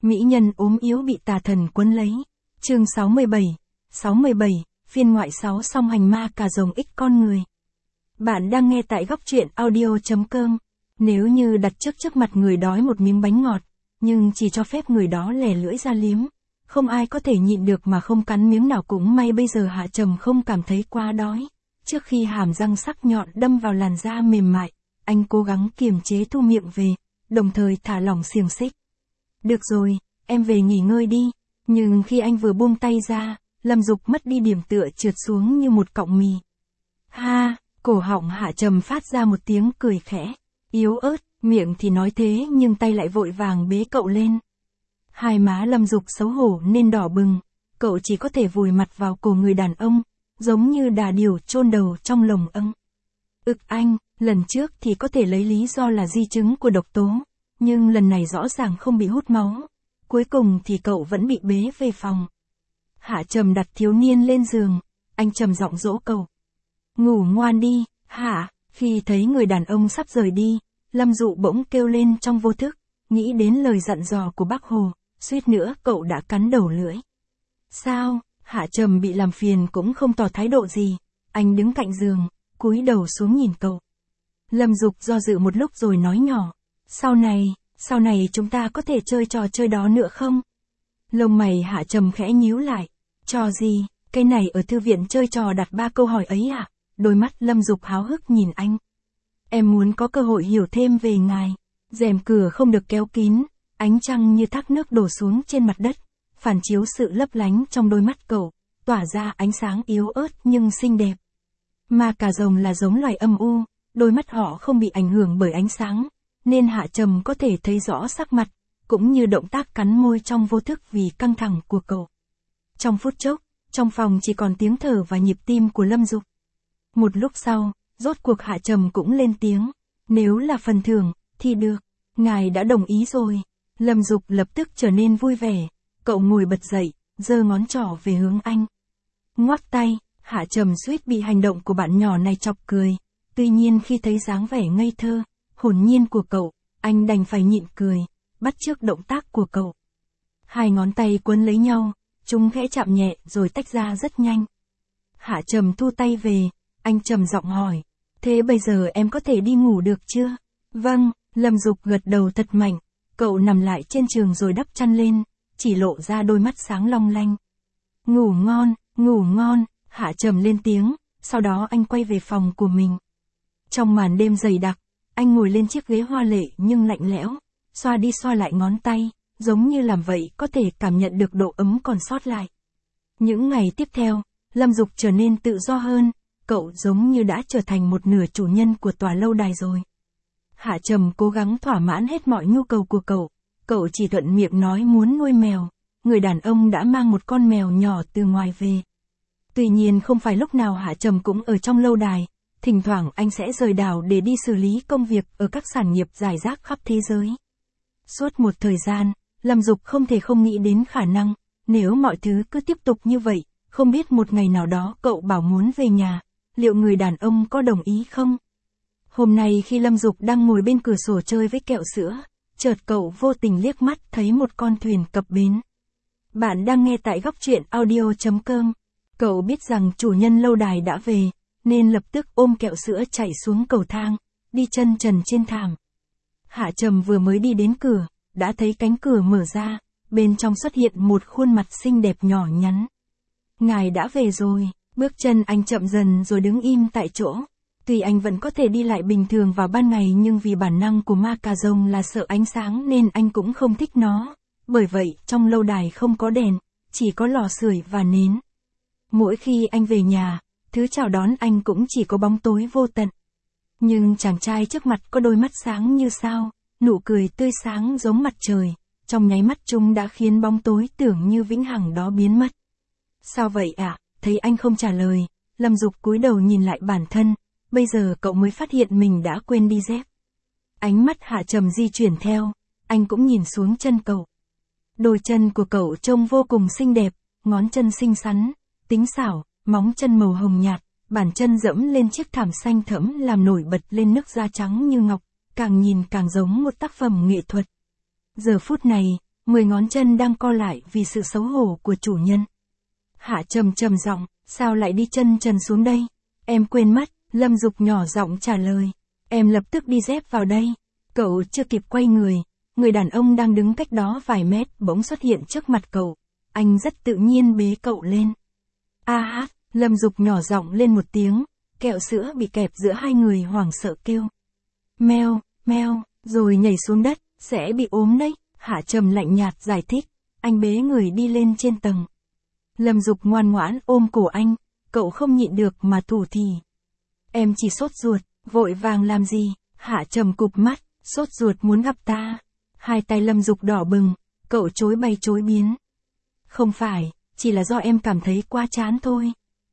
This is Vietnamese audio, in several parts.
Mỹ nhân ốm yếu bị tà thần quấn lấy. Chương 67, phiên ngoại 6 song hành ma cà rồng ích con người. Bạn đang nghe tại góc truyện audio.com. Nếu như đặt trước mặt người đói một miếng bánh ngọt, nhưng chỉ cho phép người đó lè lưỡi ra liếm, không ai có thể nhịn được mà không cắn miếng nào. Cũng may bây giờ Hạ Trầm không cảm thấy quá đói. Trước khi hàm răng sắc nhọn đâm vào làn da mềm mại, anh cố gắng kiềm chế thu miệng về, đồng thời thả lỏng xiềng xích. Được rồi, em về nghỉ ngơi đi. Nhưng khi anh vừa buông tay ra, Lâm Dục mất đi điểm tựa trượt xuống như một cọng mì. Ha, cổ họng Hạ Trầm phát ra một tiếng cười khẽ, yếu ớt, miệng thì nói thế nhưng tay lại vội vàng bế cậu lên. Hai má Lâm Dục xấu hổ nên đỏ bừng, cậu chỉ có thể vùi mặt vào cổ người đàn ông, giống như đà điểu chôn đầu trong lồng ưng. Anh, lần trước thì có thể lấy lý do là di chứng của độc tố, nhưng lần này rõ ràng không bị hút máu. Cuối cùng thì cậu vẫn bị bế về phòng. Hạ Trầm đặt thiếu niên lên giường, anh trầm giọng dỗ cậu. Ngủ ngoan đi, Hạ. Khi thấy người đàn ông sắp rời đi, Lâm Dụ bỗng kêu lên trong vô thức, nghĩ đến lời dặn dò của Bác Hồ, suýt nữa cậu đã cắn đầu lưỡi. Sao? Hạ Trầm bị làm phiền cũng không tỏ thái độ gì, anh đứng cạnh giường, cúi đầu xuống nhìn cậu. Lâm Dục do dự một lúc rồi nói nhỏ, sau này chúng ta có thể chơi trò chơi đó nữa không? Lông mày Hạ Trầm khẽ nhíu lại, trò gì, cái này ở thư viện chơi trò đặt 3 câu hỏi ấy à? Đôi mắt Lâm Dục háo hức nhìn anh. Em muốn có cơ hội hiểu thêm về ngài. Rèm cửa không được kéo kín, ánh trăng như thác nước đổ xuống trên mặt đất, phản chiếu sự lấp lánh trong đôi mắt cậu, tỏa ra ánh sáng yếu ớt nhưng xinh đẹp. Ma cà rồng là giống loài âm u, đôi mắt họ không bị ảnh hưởng bởi ánh sáng, nên Hạ Trầm có thể thấy rõ sắc mặt, cũng như động tác cắn môi trong vô thức vì căng thẳng của cậu. Trong phút chốc, trong phòng chỉ còn tiếng thở và nhịp tim của Lâm Dục. Một lúc sau, rốt cuộc Hạ Trầm cũng lên tiếng, nếu là phần thưởng, thì được, ngài đã đồng ý rồi. Lâm Dục lập tức trở nên vui vẻ, cậu ngồi bật dậy, giơ ngón trỏ về hướng anh. Ngoắc tay, Hạ Trầm suýt bị hành động của bạn nhỏ này chọc cười, tuy nhiên khi thấy dáng vẻ ngây thơ, hồn nhiên của cậu, anh đành phải nhịn cười, bắt chước động tác của cậu. Hai ngón tay quấn lấy nhau, chúng khẽ chạm nhẹ rồi tách ra rất nhanh. Hạ Trầm thu tay về, anh trầm giọng hỏi, thế bây giờ em có thể đi ngủ được chưa? Vâng, Lâm Dục gật đầu thật mạnh, cậu nằm lại trên giường rồi đắp chăn lên, chỉ lộ ra đôi mắt sáng long lanh. Ngủ ngon, Hạ Trầm lên tiếng, sau đó anh quay về phòng của mình. Trong màn đêm dày đặc, anh ngồi lên chiếc ghế hoa lệ nhưng lạnh lẽo, xoa đi xoa lại ngón tay, giống như làm vậy có thể cảm nhận được độ ấm còn sót lại. Những ngày tiếp theo, Lâm Dục trở nên tự do hơn, cậu giống như đã trở thành một nửa chủ nhân của tòa lâu đài rồi. Hạ Trầm cố gắng thỏa mãn hết mọi nhu cầu của cậu chỉ thuận miệng nói muốn nuôi mèo, người đàn ông đã mang một con mèo nhỏ từ ngoài về. Tuy nhiên không phải lúc nào Hạ Trầm cũng ở trong lâu đài, thỉnh thoảng anh sẽ rời đảo để đi xử lý công việc ở các sản nghiệp rải rác khắp thế giới. Suốt một thời gian, Lâm Dục không thể không nghĩ đến khả năng, nếu mọi thứ cứ tiếp tục như vậy, không biết một ngày nào đó cậu bảo muốn về nhà, liệu người đàn ông có đồng ý không? Hôm nay khi Lâm Dục đang ngồi bên cửa sổ chơi với kẹo sữa, chợt cậu vô tình liếc mắt thấy một con thuyền cập bến. Bạn đang nghe tại góc truyện audio.com. Cậu biết rằng chủ nhân lâu đài đã về, nên lập tức ôm kẹo sữa chạy xuống cầu thang, đi chân trần trên thảm. Hạ Trầm vừa mới đi đến cửa, đã thấy cánh cửa mở ra, bên trong xuất hiện một khuôn mặt xinh đẹp nhỏ nhắn. Ngài đã về rồi, bước chân anh chậm dần rồi đứng im tại chỗ. Tuy anh vẫn có thể đi lại bình thường vào ban ngày nhưng vì bản năng của ma cà rồng là sợ ánh sáng nên anh cũng không thích nó. Bởi vậy, trong lâu đài không có đèn, chỉ có lò sưởi và nến. Mỗi khi anh về nhà, thứ chào đón anh cũng chỉ có bóng tối vô tận. Nhưng chàng trai trước mặt có đôi mắt sáng như sao, nụ cười tươi sáng giống mặt trời, trong nháy mắt chúng đã khiến bóng tối tưởng như vĩnh hằng đó biến mất. Sao vậy ạ? Thấy anh không trả lời, Lâm Dục cúi đầu nhìn lại bản thân, bây giờ cậu mới phát hiện mình đã quên đi dép. Ánh mắt Hạ Trầm di chuyển theo, anh cũng nhìn xuống chân cậu. Đôi chân của cậu trông vô cùng xinh đẹp, ngón chân xinh xắn, tính xảo, móng chân màu hồng nhạt, bàn chân dẫm lên chiếc thảm xanh thẫm làm nổi bật lên nước da trắng như ngọc, càng nhìn càng giống một tác phẩm nghệ thuật. Giờ phút này, 10 ngón chân đang co lại vì sự xấu hổ của chủ nhân. Hạ Trầm trầm giọng, sao lại đi chân trần xuống đây? Em quên mất, Lâm Dục nhỏ giọng trả lời. Em lập tức đi dép vào đây. Cậu chưa kịp quay người đàn ông đang đứng cách đó vài mét bỗng xuất hiện trước mặt cậu. Anh rất tự nhiên bế cậu lên. A hát, Lâm Dục nhỏ giọng lên một tiếng, kẹo sữa bị kẹp giữa hai người hoảng sợ kêu. Meo, meo, rồi nhảy xuống đất, sẽ bị ốm đấy, Hạ Trầm lạnh nhạt giải thích. Anh bế người đi lên trên tầng. Lâm Dục ngoan ngoãn ôm cổ anh, cậu không nhịn được mà thủ thỉ. Em chỉ sốt ruột, vội vàng làm gì? Hạ Trầm cụp mắt, sốt ruột muốn gặp ta. Hai tay Lâm Dục đỏ bừng, cậu chối bay chối biến. Không phải, chỉ là do em cảm thấy quá chán thôi.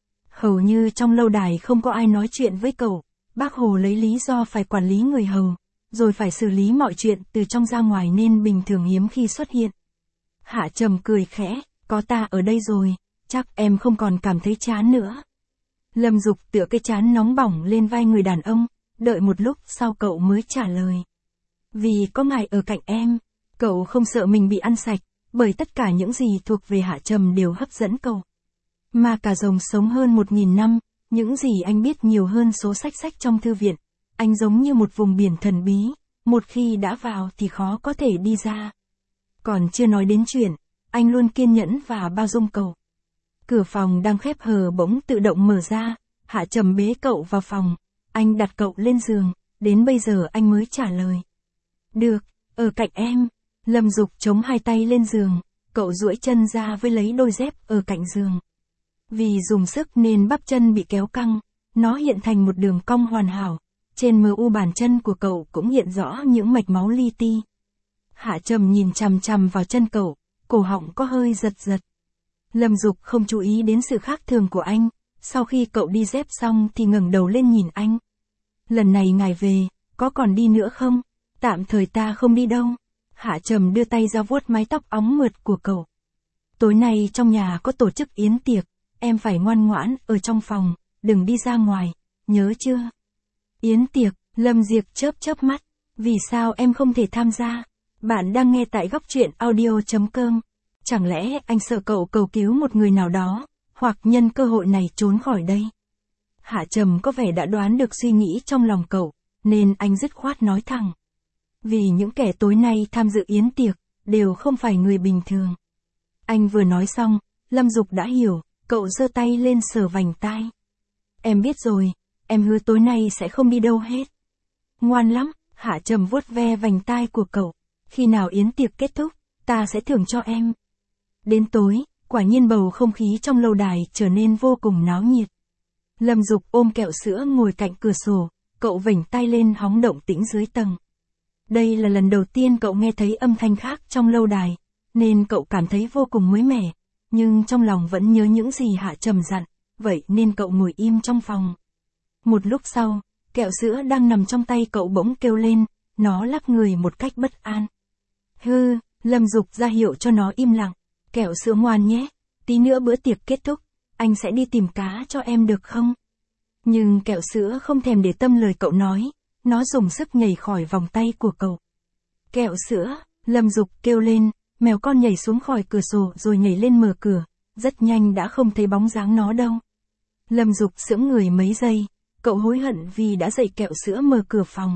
Hầu như trong lâu đài không có ai nói chuyện với cậu, bác Hồ lấy lý do phải quản lý người hầu, rồi phải xử lý mọi chuyện từ trong ra ngoài nên bình thường hiếm khi xuất hiện. Hạ Trầm cười khẽ, có ta ở đây rồi, chắc em không còn cảm thấy chán nữa. Lâm Dục tựa cái trán nóng bỏng lên vai người đàn ông, đợi một lúc sau cậu mới trả lời. Vì có ngài ở cạnh em, cậu không sợ mình bị ăn sạch, bởi tất cả những gì thuộc về Hạ Trầm đều hấp dẫn cậu. Ma Cà Rồng sống hơn 1000 năm, những gì anh biết nhiều hơn số sách trong thư viện. Anh giống như một vùng biển thần bí, một khi đã vào thì khó có thể đi ra. Còn chưa nói đến chuyện, anh luôn kiên nhẫn và bao dung cậu. Cửa phòng đang khép hờ bỗng tự động mở ra, Hạ Trầm bế cậu vào phòng, anh đặt cậu lên giường, đến bây giờ anh mới trả lời. Được, ở cạnh em. Lâm Dục chống hai tay lên giường, cậu duỗi chân ra với lấy đôi dép ở cạnh giường. Vì dùng sức nên bắp chân bị kéo căng, nó hiện thành một đường cong hoàn hảo, trên mu bàn chân của cậu cũng hiện rõ những mạch máu li ti. Hạ Trầm nhìn chằm chằm vào chân cậu, cổ họng có hơi giật giật. Lâm Dục không chú ý đến sự khác thường của anh, sau khi cậu đi dép xong thì ngẩng đầu lên nhìn anh. Lần này ngài về, có còn đi nữa không? Tạm thời ta không đi đâu. Hạ Trầm đưa tay ra vuốt mái tóc óng mượt của cậu. Tối nay trong nhà có tổ chức yến tiệc, em phải ngoan ngoãn ở trong phòng, đừng đi ra ngoài, nhớ chưa? Yến tiệc, Lâm Diệp chớp mắt, vì sao em không thể tham gia? Bạn đang nghe tại góc truyện audio.com. Chẳng lẽ anh sợ cậu cầu cứu một người nào đó, hoặc nhân cơ hội này trốn khỏi đây? Hạ Trầm có vẻ đã đoán được suy nghĩ trong lòng cậu, nên anh dứt khoát nói thẳng. Vì những kẻ tối nay tham dự yến tiệc, đều không phải người bình thường. Anh vừa nói xong, Lâm Dục đã hiểu, cậu giơ tay lên sờ vành tai. Em biết rồi, em hứa tối nay sẽ không đi đâu hết. Ngoan lắm, Hạ Trầm vuốt ve vành tai của cậu. Khi nào yến tiệc kết thúc, ta sẽ thưởng cho em. Đến tối, quả nhiên bầu không khí trong lâu đài trở nên vô cùng náo nhiệt. Lâm Dục ôm kẹo sữa ngồi cạnh cửa sổ, cậu vểnh tay lên hóng động tĩnh dưới tầng. Đây là lần đầu tiên cậu nghe thấy âm thanh khác trong lâu đài, nên cậu cảm thấy vô cùng mới mẻ, nhưng trong lòng vẫn nhớ những gì Hạ Trầm dặn, vậy nên cậu ngồi im trong phòng. Một lúc sau, kẹo sữa đang nằm trong tay cậu bỗng kêu lên, nó lắc người một cách bất an. Hư, Lâm Dục ra hiệu cho nó im lặng, kẹo sữa ngoan nhé, tí nữa bữa tiệc kết thúc, anh sẽ đi tìm cá cho em được không? Nhưng kẹo sữa không thèm để tâm lời cậu nói, nó dùng sức nhảy khỏi vòng tay của cậu. Kẹo sữa, Lâm Dục kêu lên, mèo con nhảy xuống khỏi cửa sổ rồi nhảy lên mở cửa, rất nhanh đã không thấy bóng dáng nó đâu. Lâm Dục sững người mấy giây, cậu hối hận vì đã dạy kẹo sữa mở cửa phòng.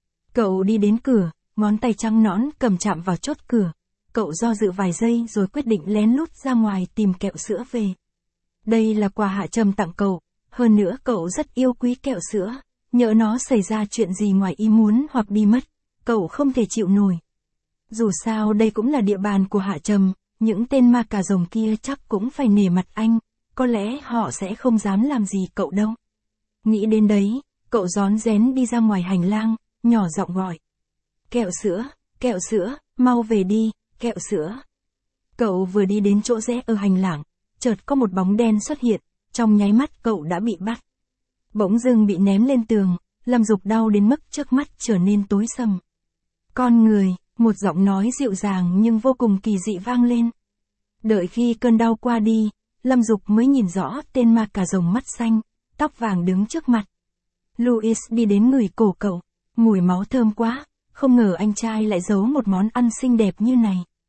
Cậu đi đến cửa, ngón tay trắng nõn cầm chạm vào chốt cửa. Cậu do dự vài giây rồi quyết định lén lút ra ngoài tìm kẹo sữa về. Đây là quà Hạ Trầm tặng cậu, hơn nữa cậu rất yêu quý kẹo sữa, nhỡ nó xảy ra chuyện gì ngoài ý muốn hoặc đi mất, cậu không thể chịu nổi. Dù sao đây cũng là địa bàn của Hạ Trầm, những tên ma cà rồng kia chắc cũng phải nể mặt anh, có lẽ họ sẽ không dám làm gì cậu đâu. Nghĩ đến đấy, cậu rón rén đi ra ngoài hành lang, nhỏ giọng gọi. Kẹo sữa, mau về đi, kẹo sữa. Cậu vừa đi đến chỗ rẽ ở hành lang, chợt có một bóng đen xuất hiện, trong nháy mắt cậu đã bị bắt. Bỗng dưng bị ném lên tường, Lâm Dục đau đến mức trước mắt trở nên tối sầm. Con người, một giọng nói dịu dàng nhưng vô cùng kỳ dị vang lên. Đợi khi cơn đau qua đi, Lâm Dục mới nhìn rõ tên ma cà rồng mắt xanh, tóc vàng đứng trước mặt. Louis đi đến người cổ cậu, mùi máu thơm quá, không ngờ anh trai lại giấu một món ăn xinh đẹp như này.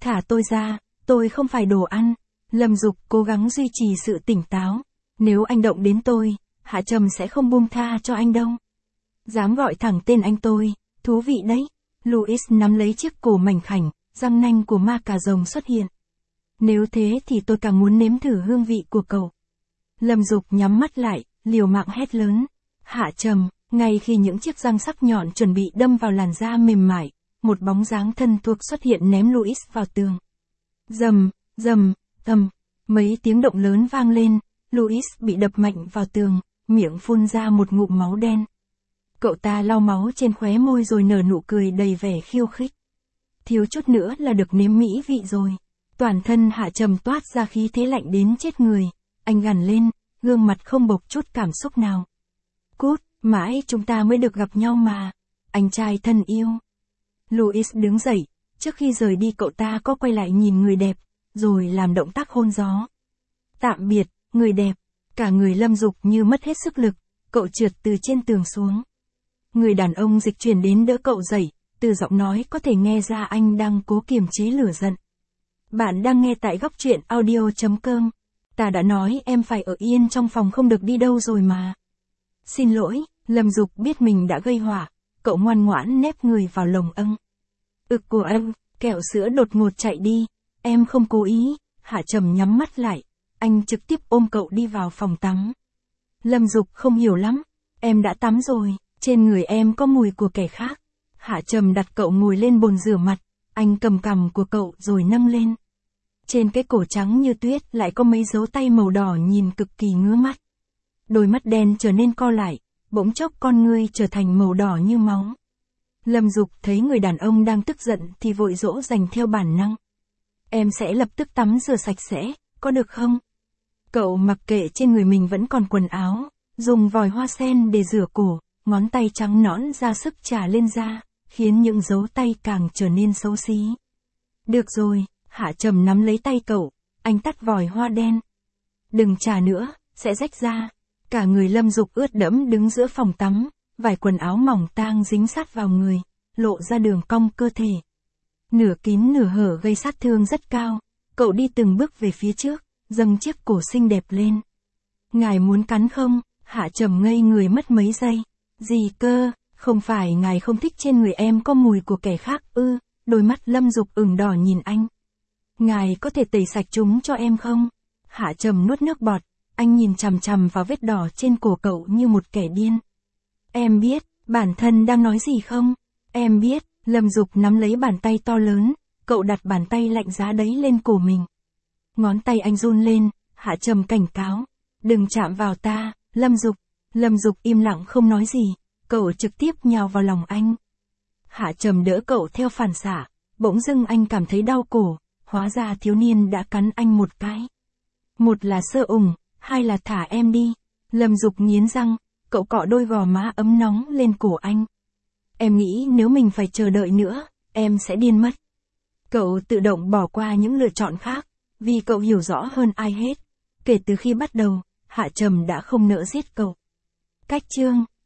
Thả tôi ra, tôi không phải đồ ăn. Lâm Dục cố gắng duy trì sự tỉnh táo. Nếu anh động đến tôi, Hạ Trầm sẽ không buông tha cho anh đâu. Dám gọi thẳng tên anh tôi, thú vị đấy. Louis nắm lấy chiếc cổ mảnh khảnh, răng nanh của ma cà rồng xuất hiện. Nếu thế thì tôi càng muốn nếm thử hương vị của cậu. Lâm Dục nhắm mắt lại, liều mạng hét lớn. Hạ Trầm, ngay khi những chiếc răng sắc nhọn chuẩn bị đâm vào làn da mềm mại, một bóng dáng thân thuộc xuất hiện ném Louis vào tường. Rầm, rầm, rầm, mấy tiếng động lớn vang lên, Louis bị đập mạnh vào tường, miệng phun ra một ngụm máu đen. Cậu ta lau máu trên khóe môi rồi nở nụ cười đầy vẻ khiêu khích. Thiếu chút nữa là được nếm mỹ vị rồi. Toàn thân Hạ Trầm toát ra khí thế lạnh đến chết người. Anh gằn lên, gương mặt không bộc chút cảm xúc nào. Cút, mãi chúng ta mới được gặp nhau mà. Anh trai thân yêu. Louis đứng dậy, trước khi rời đi cậu ta có quay lại nhìn người đẹp, rồi làm động tác hôn gió. Tạm biệt, người đẹp. Cả người Lâm Dục như mất hết sức lực, cậu trượt từ trên tường xuống. Người đàn ông dịch chuyển đến đỡ cậu dậy, từ giọng nói có thể nghe ra anh đang cố kiềm chế lửa giận. Bạn đang nghe tại góc truyện audio.com. Ta đã nói em phải ở yên trong phòng không được đi đâu rồi mà. Xin lỗi, Lâm Dục biết mình đã gây họa, cậu ngoan ngoãn nép người vào lồng âng. Ực của em, kẹo sữa đột ngột chạy đi, em không cố ý. Hạ Trầm nhắm mắt lại, anh trực tiếp ôm cậu đi vào phòng tắm. Lâm Dục không hiểu lắm, em đã tắm rồi, trên người em có mùi của kẻ khác. Hạ Trầm đặt cậu ngồi lên bồn rửa mặt, anh cầm cằm của cậu rồi nâng lên. Trên cái cổ trắng như tuyết lại có mấy dấu tay màu đỏ nhìn cực kỳ ngứa mắt. Đôi mắt đen trở nên co lại, bỗng chốc con ngươi trở thành màu đỏ như máu. Lâm Dục thấy người đàn ông đang tức giận thì vội dỗ dành theo bản năng. Em sẽ lập tức tắm rửa sạch sẽ, có được không? Cậu mặc kệ trên người mình vẫn còn quần áo, dùng vòi hoa sen để rửa cổ, ngón tay trắng nõn ra sức chà lên da, khiến những dấu tay càng trở nên xấu xí. Được rồi, Hạ Trầm nắm lấy tay cậu, anh tắt vòi hoa đen. Đừng chà nữa, sẽ rách ra. Cả người Lâm Dục ướt đẫm đứng giữa phòng tắm, vải quần áo mỏng tang dính sát vào người, lộ ra đường cong cơ thể. Nửa kín nửa hở gây sát thương rất cao, cậu đi từng bước về phía trước, dâng chiếc cổ xinh đẹp lên. Ngài muốn cắn không? Hạ Trầm ngây người mất mấy giây. Gì cơ, không phải ngài không thích trên người em có mùi của kẻ khác ư? Đôi mắt Lâm Dục ửng đỏ nhìn anh. Ngài có thể tẩy sạch chúng cho em không? Hạ Trầm nuốt nước bọt, anh nhìn chằm chằm vào vết đỏ trên cổ cậu như một kẻ điên. Em biết, bản thân đang nói gì không? Em biết, Lâm Dục nắm lấy bàn tay to lớn, cậu đặt bàn tay lạnh giá đấy lên cổ mình. Ngón tay anh run lên, Hạ Trầm cảnh cáo. Đừng chạm vào ta, Lâm Dục. Lâm Dục im lặng không nói gì, cậu trực tiếp nhào vào lòng anh. Hạ Trầm đỡ cậu theo phản xạ, bỗng dưng anh cảm thấy đau cổ, hóa ra thiếu niên đã cắn anh một cái. Một là sơ ủng, hai là thả em đi. Lâm Dục nghiến răng, cậu cọ đôi gò má ấm nóng lên cổ anh. Em nghĩ nếu mình phải chờ đợi nữa, em sẽ điên mất. Cậu tự động bỏ qua những lựa chọn khác, vì cậu hiểu rõ hơn ai hết. Kể từ khi bắt đầu, Hạ Trầm đã không nỡ giết cậu. Cách chương